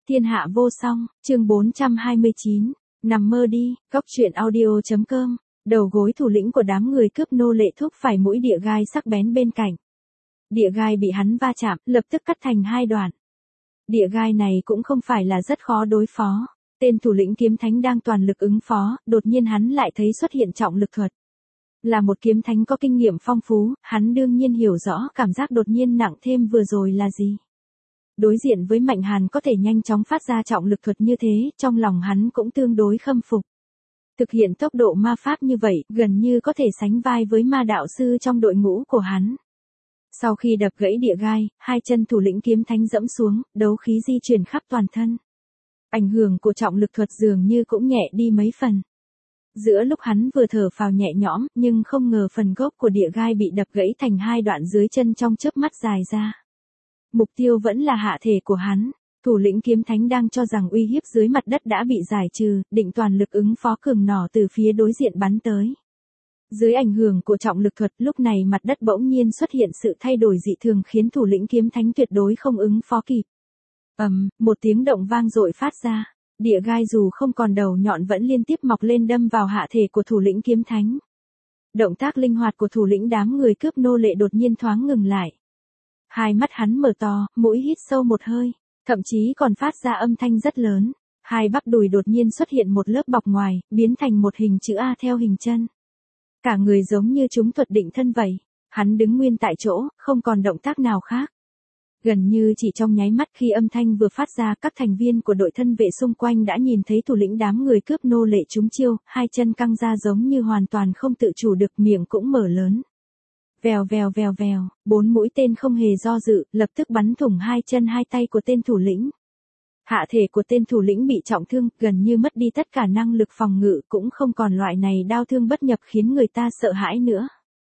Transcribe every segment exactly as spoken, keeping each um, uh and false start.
Thiên hạ vô song, chương bốn trăm hai mươi chín, nằm mơ đi, góc truyện audio.com, đầu gối thủ lĩnh của đám người cướp nô lệ thúc phải mũi địa gai sắc bén bên cạnh. Địa gai bị hắn va chạm, lập tức cắt thành hai đoạn. Địa gai này cũng không phải là rất khó đối phó. Tên thủ lĩnh kiếm thánh đang toàn lực ứng phó, đột nhiên hắn lại thấy xuất hiện trọng lực thuật. Là một kiếm thánh có kinh nghiệm phong phú, hắn đương nhiên hiểu rõ cảm giác đột nhiên nặng thêm vừa rồi là gì. Đối diện với Mạnh Hàn có thể nhanh chóng phát ra trọng lực thuật như thế, trong lòng hắn cũng tương đối khâm phục. Thực hiện tốc độ ma pháp như vậy, gần như có thể sánh vai với ma đạo sư trong đội ngũ của hắn. Sau khi đập gãy địa gai, hai chân thủ lĩnh kiếm thánh dẫm xuống, đấu khí di chuyển khắp toàn thân. Ảnh hưởng của trọng lực thuật dường như cũng nhẹ đi mấy phần. Giữa lúc hắn vừa thở phào nhẹ nhõm, nhưng không ngờ phần gốc của địa gai bị đập gãy thành hai đoạn dưới chân trong chớp mắt dài ra. Mục tiêu vẫn là hạ thể của hắn. Thủ lĩnh kiếm thánh đang cho rằng uy hiếp dưới mặt đất đã bị giải trừ, định toàn lực ứng phó cường nỏ từ phía đối diện bắn tới. Dưới ảnh hưởng của trọng lực thuật, lúc này mặt đất bỗng nhiên xuất hiện sự thay đổi dị thường khiến thủ lĩnh kiếm thánh tuyệt đối không ứng phó kịp. Ầm, um, một tiếng động vang dội phát ra. Địa gai dù không còn đầu nhọn vẫn liên tiếp mọc lên đâm vào hạ thể của thủ lĩnh kiếm thánh. Động tác linh hoạt của thủ lĩnh đám người cướp nô lệ đột nhiên thoáng ngừng lại. Hai mắt hắn mở to, mũi hít sâu một hơi, thậm chí còn phát ra âm thanh rất lớn. Hai bắp đùi đột nhiên xuất hiện một lớp bọc ngoài, biến thành một hình chữ A theo hình chân. Cả người giống như chúng thuật định thân vậy. Hắn đứng nguyên tại chỗ, không còn động tác nào khác. Gần như chỉ trong nháy mắt khi âm thanh vừa phát ra, các thành viên của đội thân vệ xung quanh đã nhìn thấy thủ lĩnh đám người cướp nô lệ trúng chiêu, hai chân căng ra giống như hoàn toàn không tự chủ được, miệng cũng mở lớn. Vèo vèo vèo vèo, bốn mũi tên không hề do dự, lập tức bắn thủng hai chân hai tay của tên thủ lĩnh. Hạ thể của tên thủ lĩnh bị trọng thương, gần như mất đi tất cả năng lực phòng ngự, cũng không còn loại này đau thương bất nhập khiến người ta sợ hãi nữa.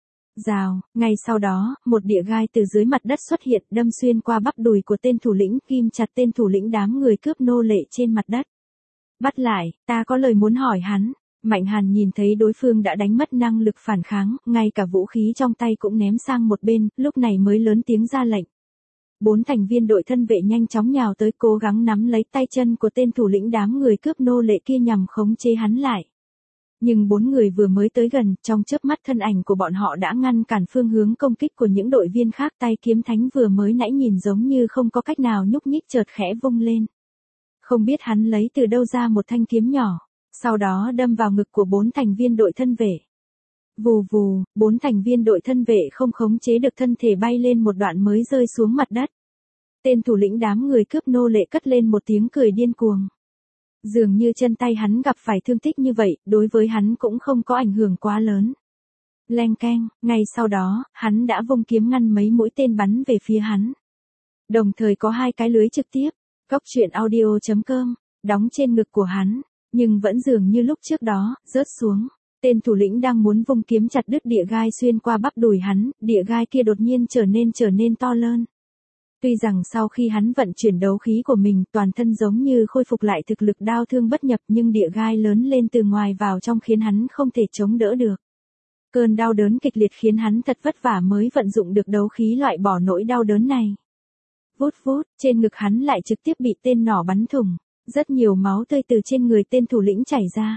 Rào, ngay sau đó, một địa gai từ dưới mặt đất xuất hiện, đâm xuyên qua bắp đùi của tên thủ lĩnh, ghim chặt tên thủ lĩnh đám người cướp nô lệ trên mặt đất. Bắt lại, ta có lời muốn hỏi hắn. Mạnh Hàn nhìn thấy đối phương đã đánh mất năng lực phản kháng, ngay cả vũ khí trong tay cũng ném sang một bên, lúc này mới lớn tiếng ra lệnh. Bốn thành viên đội thân vệ nhanh chóng nhào tới, cố gắng nắm lấy tay chân của tên thủ lĩnh đám người cướp nô lệ kia nhằm khống chế hắn lại. Nhưng bốn người vừa mới tới gần, trong chớp mắt thân ảnh của bọn họ đã ngăn cản phương hướng công kích của những đội viên khác. Tay kiếm thánh vừa mới nãy nhìn giống như không có cách nào nhúc nhích chợt khẽ vung lên. Không biết hắn lấy từ đâu ra một thanh kiếm nhỏ, sau đó đâm vào ngực của bốn thành viên đội thân vệ. Vù vù, bốn thành viên đội thân vệ không khống chế được thân thể bay lên một đoạn mới rơi xuống mặt đất. Tên thủ lĩnh đám người cướp nô lệ cất lên một tiếng cười điên cuồng. Dường như chân tay hắn gặp phải thương tích như vậy, đối với hắn cũng không có ảnh hưởng quá lớn. Leng keng, ngay sau đó, hắn đã vung kiếm ngăn mấy mũi tên bắn về phía hắn. Đồng thời có hai cái lưới trực tiếp, góc truyện audio.com, đóng trên ngực của hắn, nhưng vẫn dường như lúc trước đó, rớt xuống. Tên thủ lĩnh đang muốn vung kiếm chặt đứt địa gai xuyên qua bắp đùi hắn, địa gai kia đột nhiên trở nên trở nên to lớn. Tuy rằng sau khi hắn vận chuyển đấu khí của mình, toàn thân giống như khôi phục lại thực lực đao thương bất nhập, nhưng địa gai lớn lên từ ngoài vào trong khiến hắn không thể chống đỡ được. Cơn đau đớn kịch liệt khiến hắn thật vất vả mới vận dụng được đấu khí loại bỏ nỗi đau đớn này. Vút vút, trên ngực hắn lại trực tiếp bị tên nỏ bắn thủng, rất nhiều máu tươi từ trên người tên thủ lĩnh chảy ra.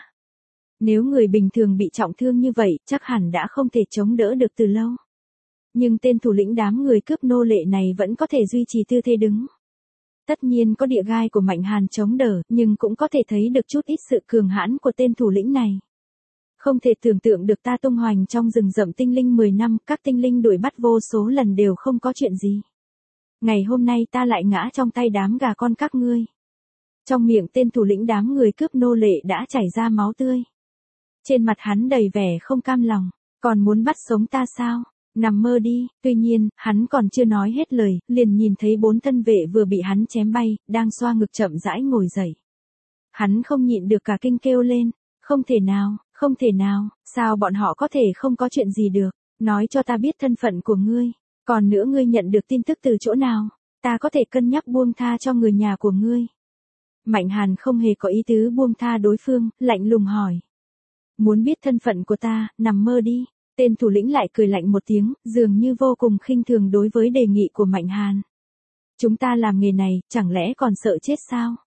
Nếu người bình thường bị trọng thương như vậy, chắc hẳn đã không thể chống đỡ được từ lâu. Nhưng tên thủ lĩnh đám người cướp nô lệ này vẫn có thể duy trì tư thế đứng. Tất nhiên có địa gai của Mạnh Hàn chống đỡ, nhưng cũng có thể thấy được chút ít sự cường hãn của tên thủ lĩnh này. Không thể tưởng tượng được, ta tung hoành trong rừng rậm tinh linh mười năm, các tinh linh đuổi bắt vô số lần đều không có chuyện gì. Ngày hôm nay ta lại ngã trong tay đám gà con các ngươi. Trong miệng tên thủ lĩnh đám người cướp nô lệ đã chảy ra máu tươi. Trên mặt hắn đầy vẻ không cam lòng, còn muốn bắt sống ta sao? Nằm mơ đi. Tuy nhiên, hắn còn chưa nói hết lời, liền nhìn thấy bốn thân vệ vừa bị hắn chém bay, đang xoa ngực chậm rãi ngồi dậy. Hắn không nhịn được cả kinh kêu lên, không thể nào, không thể nào, sao bọn họ có thể không có chuyện gì được, nói cho ta biết thân phận của ngươi, còn nữa ngươi nhận được tin tức từ chỗ nào, ta có thể cân nhắc buông tha cho người nhà của ngươi. Mạnh Hàn không hề có ý tứ buông tha đối phương, lạnh lùng hỏi. Muốn biết thân phận của ta, nằm mơ đi. Tên thủ lĩnh lại cười lạnh một tiếng, dường như vô cùng khinh thường đối với đề nghị của Mạnh Hàn. Chúng ta làm nghề này, chẳng lẽ còn sợ chết sao?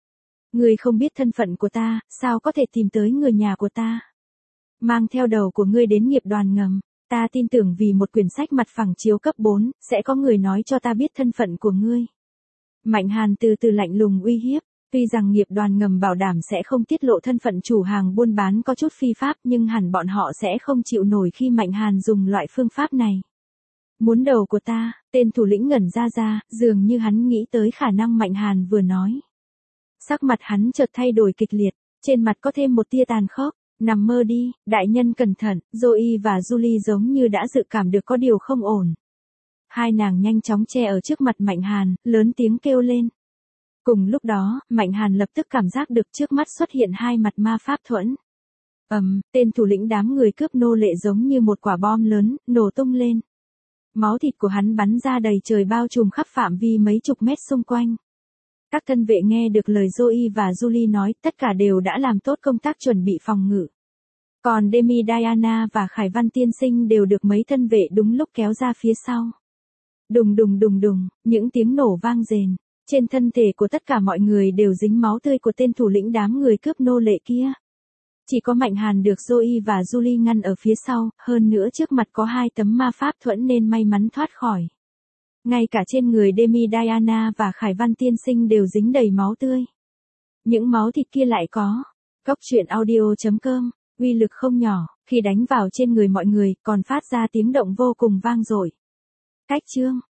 Ngươi không biết thân phận của ta, sao có thể tìm tới người nhà của ta? Mang theo đầu của ngươi đến nghiệp đoàn ngầm, ta tin tưởng vì một quyển sách mặt phẳng chiếu cấp bốn, sẽ có người nói cho ta biết thân phận của ngươi. Mạnh Hàn từ từ lạnh lùng uy hiếp, tuy rằng nghiệp đoàn ngầm bảo đảm sẽ không tiết lộ thân phận chủ hàng buôn bán có chút phi pháp nhưng hẳn bọn họ sẽ không chịu nổi khi Mạnh Hàn dùng loại phương pháp này. Muốn đầu của ta, tên thủ lĩnh ngẩn ra ra, dường như hắn nghĩ tới khả năng Mạnh Hàn vừa nói. Sắc mặt hắn chợt thay đổi kịch liệt, trên mặt có thêm một tia tàn khốc. Nằm mơ đi, đại nhân cẩn thận, Zoe và Julie giống như đã dự cảm được có điều không ổn. Hai nàng nhanh chóng che ở trước mặt Mạnh Hàn, lớn tiếng kêu lên. Cùng lúc đó, Mạnh Hàn lập tức cảm giác được trước mắt xuất hiện hai mặt ma pháp thuẫn. Ầm, um, tên thủ lĩnh đám người cướp nô lệ giống như một quả bom lớn, nổ tung lên. Máu thịt của hắn bắn ra đầy trời bao trùm khắp phạm vi mấy chục mét xung quanh. Các thân vệ nghe được lời Zoe và Julie nói, tất cả đều đã làm tốt công tác chuẩn bị phòng ngự. Còn Demi Diana và Khải Văn tiên sinh đều được mấy thân vệ đúng lúc kéo ra phía sau. Đùng đùng đùng đùng, những tiếng nổ vang rền. Trên thân thể của tất cả mọi người đều dính máu tươi của tên thủ lĩnh đám người cướp nô lệ kia. Chỉ có Mạnh Hàn được Zoe và Julie ngăn ở phía sau, hơn nữa trước mặt có hai tấm ma pháp thuẫn nên may mắn thoát khỏi. Ngay cả trên người Demi Diana và Khải Văn tiên sinh đều dính đầy máu tươi. Những máu thịt kia lại có. Cốc truyện audio chấm com, uy lực không nhỏ, khi đánh vào trên người mọi người còn phát ra tiếng động vô cùng vang dội. Cách chương